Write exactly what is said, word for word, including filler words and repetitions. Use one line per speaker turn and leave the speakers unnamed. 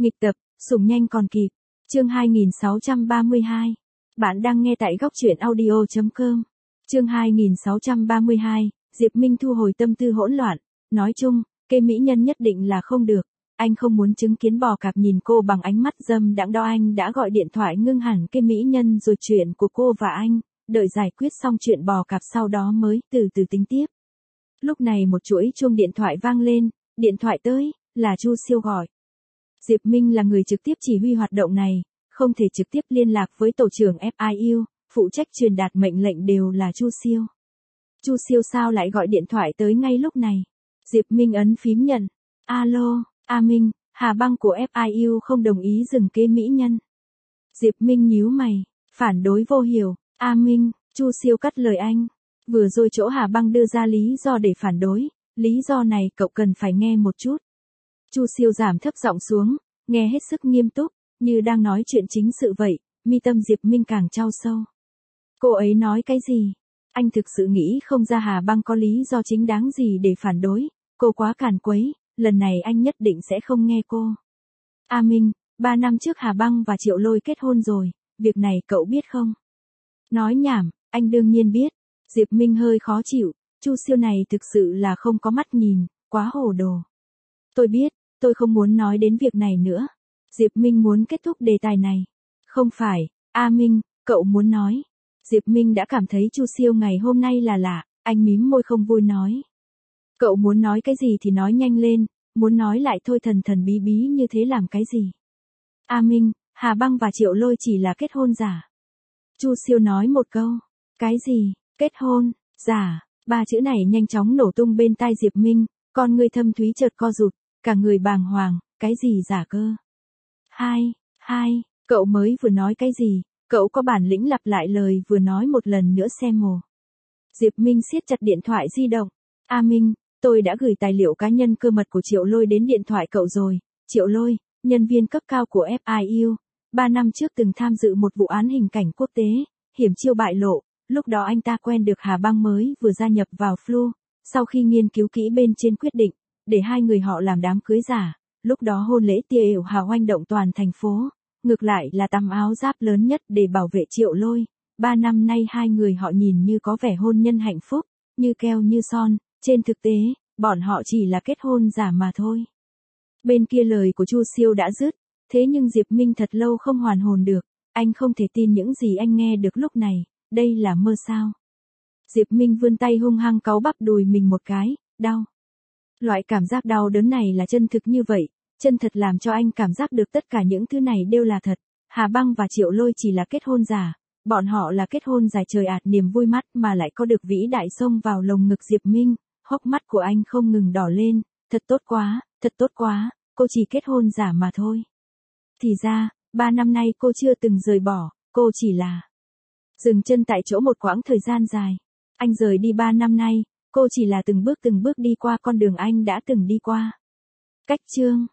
Nghịch tập, sủng nhanh còn kịp. Chương hai nghìn sáu trăm ba mươi hai. Bạn đang nghe tại góc truyện audio chấm com. Chương hai nghìn sáu trăm ba mươi hai, Diệp Minh thu hồi tâm tư hỗn loạn, nói chung, kê mỹ nhân nhất định là không được, anh không muốn chứng kiến bò cạp nhìn cô bằng ánh mắt dâm đãng đó. Anh đã gọi điện thoại ngưng hẳn kê mỹ nhân rồi chuyện của cô và anh, đợi giải quyết xong chuyện bò cạp sau đó mới từ từ tính tiếp. Lúc này một chuỗi chuông điện thoại vang lên, điện thoại tới, là Chu Siêu gọi. Diệp Minh là người trực tiếp chỉ huy hoạt động này, không thể trực tiếp liên lạc với tổ trưởng ép i u, phụ trách truyền đạt mệnh lệnh đều là Chu Siêu. Chu Siêu sao lại gọi điện thoại tới ngay lúc này? Diệp Minh ấn phím nhận. Alo, A Minh, Hà Băng của ép i u không đồng ý dừng kê mỹ nhân. Diệp Minh nhíu mày, phản đối vô hiểu. A Minh, Chu Siêu cắt lời anh. Vừa rồi chỗ Hà Băng đưa ra lý do để phản đối, lý do này cậu cần phải nghe một chút. Chu Siêu giảm thấp giọng xuống, nghe hết sức nghiêm túc, như đang nói chuyện chính sự vậy, mi tâm Diệp Minh càng chau sâu. Cô ấy nói cái gì? Anh thực sự nghĩ không ra Hà Băng có lý do chính đáng gì để phản đối, cô quá càn quấy, lần này anh nhất định sẽ không nghe cô. A Minh, ba năm trước Hà Băng và Triệu Lôi kết hôn rồi, việc này cậu biết không? Nói nhảm, anh đương nhiên biết. Diệp Minh hơi khó chịu, Chu Siêu này thực sự là không có mắt nhìn, quá hồ đồ. Tôi biết, tôi không muốn nói đến việc này nữa. Diệp Minh muốn kết thúc đề tài này. Không phải, A Minh, cậu muốn nói. Diệp Minh đã cảm thấy Chu Siêu ngày hôm nay là lạ, anh mím môi không vui nói. Cậu muốn nói cái gì thì nói nhanh lên, muốn nói lại thôi thần thần bí bí như thế làm cái gì. A Minh, Hà Băng và Triệu Lôi chỉ là kết hôn giả. Chu Siêu nói một câu. Cái gì, kết hôn, giả, ba chữ này nhanh chóng nổ tung bên tai Diệp Minh, con người thâm thúy chợt co rụt, cả người bàng hoàng, cái gì giả cơ. Hai, hai, cậu mới vừa nói cái gì, cậu có bản lĩnh lặp lại lời vừa nói một lần nữa xem mồ. Diệp Minh siết chặt điện thoại di động. A Minh, tôi đã gửi tài liệu cá nhân cơ mật của Triệu Lôi đến điện thoại cậu rồi. Triệu Lôi, nhân viên cấp cao của ép i u, ba năm trước từng tham dự một vụ án hình cảnh quốc tế, hiểm chiêu bại lộ, lúc đó anh ta quen được Hà Băng mới vừa gia nhập vào Flu, sau khi nghiên cứu kỹ bên trên quyết định, để hai người họ làm đám cưới giả, lúc đó hôn lễ tia ểu hào oanh động toàn thành phố, ngược lại là tắm áo giáp lớn nhất để bảo vệ Triệu Lôi, ba năm nay hai người họ nhìn như có vẻ hôn nhân hạnh phúc, như keo như son, trên thực tế, bọn họ chỉ là kết hôn giả mà thôi. Bên kia lời của Chu Siêu đã dứt, thế nhưng Diệp Minh thật lâu không hoàn hồn được, anh không thể tin những gì anh nghe được lúc này, đây là mơ sao. Diệp Minh vươn tay hung hăng cáu bắp đùi mình một cái, đau. Loại cảm giác đau đớn này là chân thực như vậy, chân thật làm cho anh cảm giác được tất cả những thứ này đều là thật. Hà Băng và Triệu Lôi chỉ là kết hôn giả, bọn họ là kết hôn dài trời ạt niềm vui mắt mà lại có được vĩ đại xông vào lồng ngực Diệp Minh, hốc mắt của anh không ngừng đỏ lên, thật tốt quá, thật tốt quá, cô chỉ kết hôn giả mà thôi. Thì ra, ba năm nay cô chưa từng rời bỏ, cô chỉ là dừng chân tại chỗ một quãng thời gian dài. Anh rời đi ba năm nay, cô chỉ là từng bước từng bước đi qua con đường anh đã từng đi qua. Cách chương